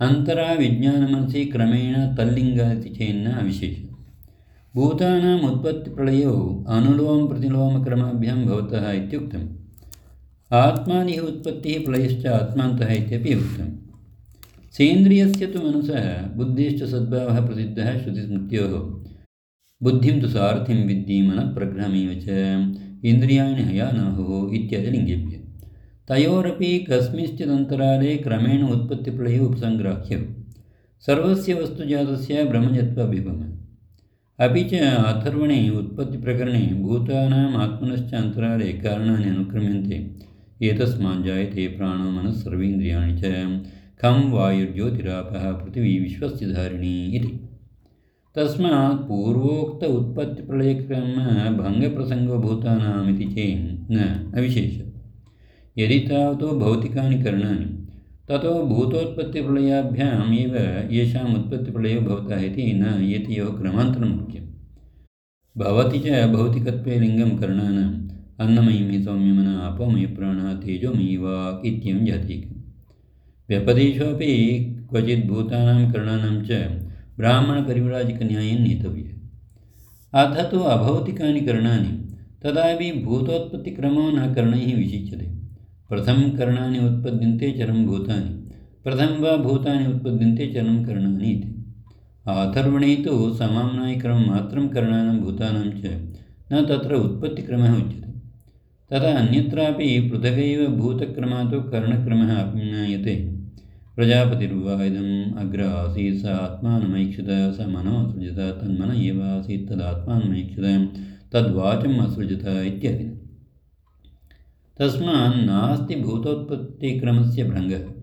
अंतरा विज्ञानमनसि क्रमेण तल्लिङ्गाति चेन्न अविशेषः। भूतानाम् उत्पत्तिप्रलयौ अनुलोमप्रतिलोमक्रमाभ्यां भवतः इत्युक्तम्। आत्मादिः उत्पत्तिः प्रलयश्च आत्मान्तः इत्यपि उक्तम्। सेन्द्रियस्य तु मनसः बुद्धिश्च सद्भावः प्रसिद्धः श्रुतिस्मृत्योः। बुद्धिं तु सारथिं विद्धि मनः प्रग्रहमेव च इन्द्रियाणि हयानाहुः इत्यादि लिङ्गेभ्यः। तयोरपि कस्मिंश्चिदन्तराले क्रमेण उत्पत्तिप्रलयो उपसङ्ग्राह्यौ। सर्वस्य वस्तुजातस्य ब्रह्मजत्वाभ्युपम्। अपि च अथर्वणे उत्पत्तिप्रकरणे भूतानाम् आत्मनश्च अन्तराले कारणानि अनुक्रम्यन्ते। एतस्माज्जायते प्राणो मनः सर्वेन्द्रियाणि च खं वायुर्ज्योतिरापः पृथिवी विश्वस्य धारिणी इति। तस्मात् पूर्वोक्त उत्पत्तिप्रलयक्रमभङ्गप्रसङ्गो भूतानामिति चेन् न अविशेषः। यदि तावतो भौतिकानि करणानि ततो भूतोत्पत्तिप्रलयाभ्याम् एव येषाम् उत्पत्तिप्रलयो भवतः इति न एतयोः क्रमान्तरं मुख्यम्। भवति च भौतिकत्वे लिङ्गं करणानाम् अन्नमयं हि सौम्यमन अपोमयप्राणः तेजोमयी वाक् इत्येवं जातीकम्। व्यपदेशोऽपि क्वचित् भूतानां करणानां च ब्राह्मणपरिव्राजकन्यायेन नेतव्यः। अथ तु अभौतिकानि करणानि तदापि भूतोत्पत्तिक्रमो न करणैः विशिच्यते। प्रथमं करणानि उत्पद्यन्ते चरं भूतानि, प्रथमं वा भूतानि उत्पद्यन्ते चरं करणानि इति। अथर्वणे तु समाम्नायक्रममात्रं करणानां भूतानां च न तत्र उत्पत्तिक्रमः उच्यते। तथा अन्यत्रापि पृथगैव भूतक्रमात् करणक्रमः ज्ञायते। प्रजापतिर्वा इदम् अग्र आसीत् स आत्मानमैक्षत स मनो असृजत तन्मन एव आसीत् तदात्मानमैक्षत तद्वाचम् असृजत इत्यादि। तस्मात् नास्ति भूतोत्पत्तिक्रमस्य भङ्गः।